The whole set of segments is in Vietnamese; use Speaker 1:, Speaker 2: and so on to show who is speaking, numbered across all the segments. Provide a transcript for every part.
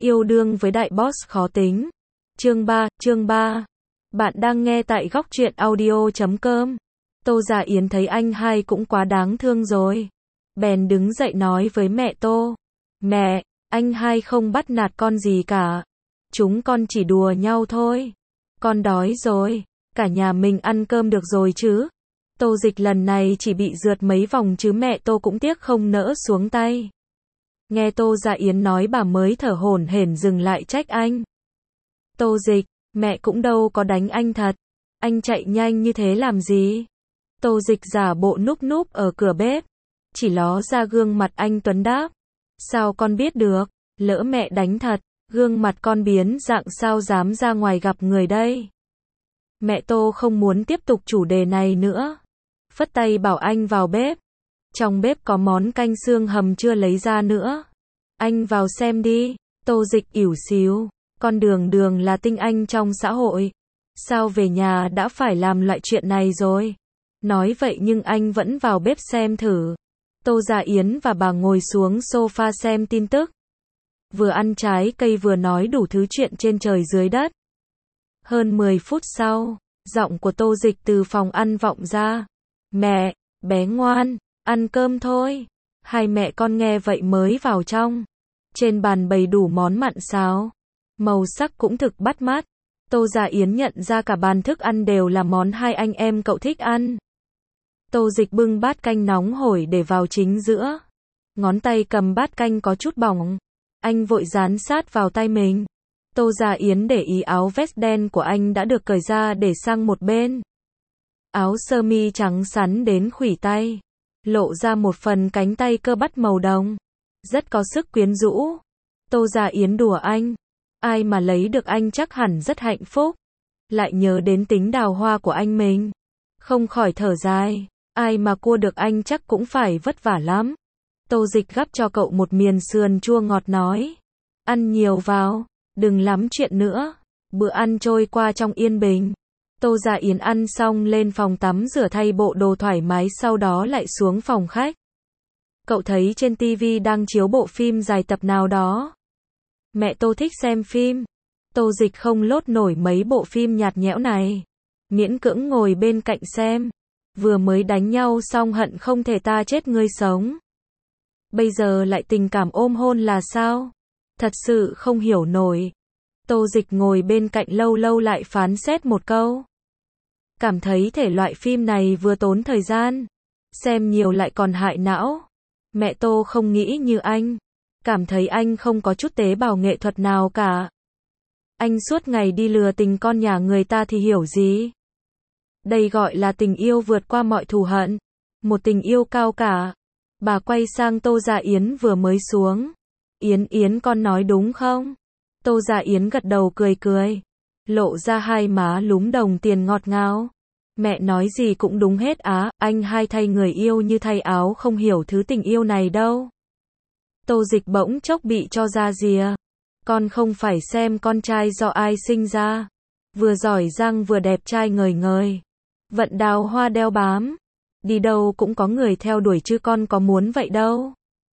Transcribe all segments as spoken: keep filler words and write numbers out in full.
Speaker 1: Yêu đương với đại boss khó tính. Chương ba, chương ba. Bạn đang nghe tại góc truyện audio chấm com. Tô Gia Yến thấy anh hai cũng quá đáng thương rồi. Bèn đứng dậy nói với mẹ Tô. Mẹ, anh hai không bắt nạt con gì cả. Chúng con chỉ đùa nhau thôi. Con đói rồi. Cả nhà mình ăn cơm được rồi chứ. Tô Dịch lần này chỉ bị rượt mấy vòng chứ mẹ Tô cũng tiếc không nỡ xuống tay. Nghe Tô Gia Yến nói bà mới thở hổn hển dừng lại trách anh. Tô Dịch, mẹ cũng đâu có đánh anh thật. Anh chạy nhanh như thế làm gì? Tô Dịch giả bộ núp núp ở cửa bếp. Chỉ ló ra gương mặt anh Tuấn đáp. Sao con biết được? Lỡ mẹ đánh thật, gương mặt con biến dạng sao dám ra ngoài gặp người đây? Mẹ Tô không muốn tiếp tục chủ đề này nữa. Phất tay bảo anh vào bếp. Trong bếp có món canh xương hầm chưa lấy ra nữa. Anh vào xem đi. Tô Dịch ỉu xìu. Con Đường Đường là tinh anh trong xã hội. Sao về nhà đã phải làm loại chuyện này rồi? Nói vậy nhưng anh vẫn vào bếp xem thử. Tô Gia Yến và bà ngồi xuống sofa xem tin tức. Vừa ăn trái cây vừa nói đủ thứ chuyện trên trời dưới đất. Hơn mười phút sau, giọng của Tô Dịch từ phòng ăn vọng ra. Mẹ, bé ngoan, ăn cơm thôi. Hai mẹ con nghe vậy mới vào trong. Trên bàn bày đủ món mặn xào. Màu sắc cũng thực bắt mắt. Tô Gia Yến nhận ra cả bàn thức ăn đều là món hai anh em cậu thích ăn. Tô Dịch bưng bát canh nóng hổi để vào chính giữa. Ngón tay cầm bát canh có chút bỏng. Anh vội dán sát vào tay mình. Tô Gia Yến để ý áo vest đen của anh đã được cởi ra để sang một bên. Áo sơ mi trắng sắn đến khuỷu tay. Lộ ra một phần cánh tay cơ bắp màu đồng. Rất có sức quyến rũ. Tô Gia Yến đùa anh. Ai mà lấy được anh chắc hẳn rất hạnh phúc. Lại nhớ đến tính đào hoa của anh mình. Không khỏi thở dài. Ai mà cua được anh chắc cũng phải vất vả lắm. Tô Dịch gắp cho cậu một miền sườn chua ngọt nói. Ăn nhiều vào. Đừng lắm chuyện nữa. Bữa ăn trôi qua trong yên bình. Tô Gia Yến ăn xong lên phòng tắm rửa thay bộ đồ thoải mái sau đó lại xuống phòng khách. Cậu thấy trên tivi đang chiếu bộ phim dài tập nào đó. Mẹ Tô thích xem phim. Tô Dịch không lốt nổi mấy bộ phim nhạt nhẽo này. Miễn cưỡng ngồi bên cạnh xem. Vừa mới đánh nhau xong hận không thể ta chết ngươi sống. Bây giờ lại tình cảm ôm hôn là sao? Thật sự không hiểu nổi. Tô Dịch ngồi bên cạnh lâu lâu lại phán xét một câu. Cảm thấy thể loại phim này vừa tốn thời gian. Xem nhiều lại còn hại não. Mẹ Tô không nghĩ như anh. Cảm thấy anh không có chút tế bào nghệ thuật nào cả. Anh suốt ngày đi lừa tình con nhà người ta thì hiểu gì? Đây gọi là tình yêu vượt qua mọi thù hận. Một tình yêu cao cả. Bà quay sang Tô Gia Yến vừa mới xuống. Yến Yến con nói đúng không? Tô Gia Yến gật đầu cười cười. Lộ ra hai má lúm đồng tiền ngọt ngào. Mẹ nói gì cũng đúng hết á, anh hai thay người yêu như thay áo không hiểu thứ tình yêu này đâu. Tô Dịch bỗng chốc bị cho ra rìa. Con không phải xem con trai do ai sinh ra. Vừa giỏi giang vừa đẹp trai ngời ngời. Vận đào hoa đeo bám. Đi đâu cũng có người theo đuổi chứ con có muốn vậy đâu.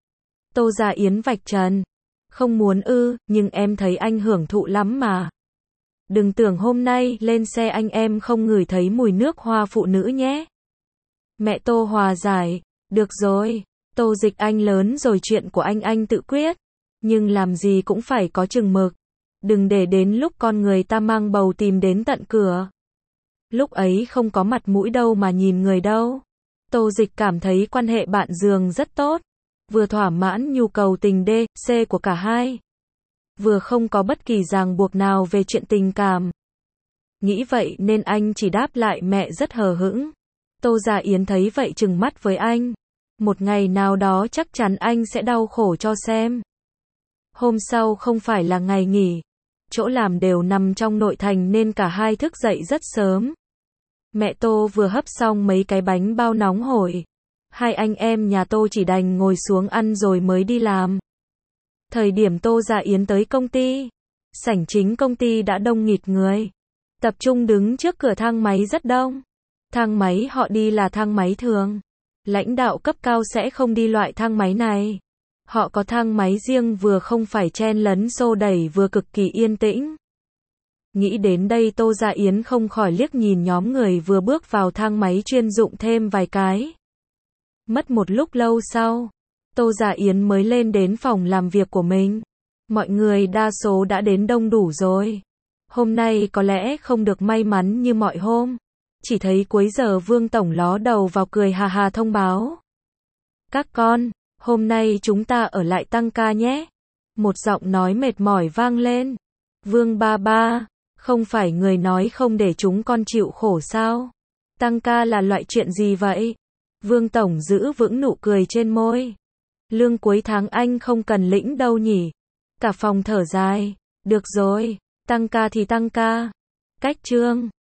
Speaker 1: Tô Gia Yến vạch trần. Không muốn ư, nhưng em thấy anh hưởng thụ lắm mà. Đừng tưởng hôm nay lên xe anh em không ngửi thấy mùi nước hoa phụ nữ nhé. Mẹ Tô hòa giải. Được rồi. Tô Dịch anh lớn rồi chuyện của anh anh tự quyết. Nhưng làm gì cũng phải có chừng mực. Đừng để đến lúc con người ta mang bầu tìm đến tận cửa. Lúc ấy không có mặt mũi đâu mà nhìn người đâu. Tô Dịch cảm thấy quan hệ bạn giường rất tốt. Vừa thỏa mãn nhu cầu tình D, C của cả hai. Vừa không có bất kỳ ràng buộc nào về chuyện tình cảm. Nghĩ vậy nên anh chỉ đáp lại mẹ rất hờ hững. Tô Gia Yến thấy vậy trừng mắt với anh. Một ngày nào đó chắc chắn anh sẽ đau khổ cho xem. Hôm sau không phải là ngày nghỉ. Chỗ làm đều nằm trong nội thành nên cả hai thức dậy rất sớm. Mẹ Tô vừa hấp xong mấy cái bánh bao nóng hổi. Hai anh em nhà Tô chỉ đành ngồi xuống ăn rồi mới đi làm. Thời điểm Tô Gia Yến tới công ty, sảnh chính công ty đã đông nghịt người. Tập trung đứng trước cửa thang máy rất đông. Thang máy họ đi là thang máy thường. Lãnh đạo cấp cao sẽ không đi loại thang máy này. Họ có thang máy riêng vừa không phải chen lấn xô đẩy vừa cực kỳ yên tĩnh. Nghĩ đến đây Tô Dạ Yến không khỏi liếc nhìn nhóm người vừa bước vào thang máy chuyên dụng thêm vài cái. Mất một lúc lâu sau, Tô Dạ Yến mới lên đến phòng làm việc của mình. Mọi người đa số đã đến đông đủ rồi. Hôm nay có lẽ không được may mắn như mọi hôm. Chỉ thấy cuối giờ Vương Tổng ló đầu vào cười hà hà thông báo. Các con, hôm nay chúng ta ở lại tăng ca nhé. Một giọng nói mệt mỏi vang lên. Vương ba ba, không phải người nói không để chúng con chịu khổ sao? Tăng ca là loại chuyện gì vậy? Vương Tổng giữ vững nụ cười trên môi. Lương cuối tháng anh không cần lĩnh đâu nhỉ? Cả phòng thở dài. Được rồi, tăng ca thì tăng ca. Cách chương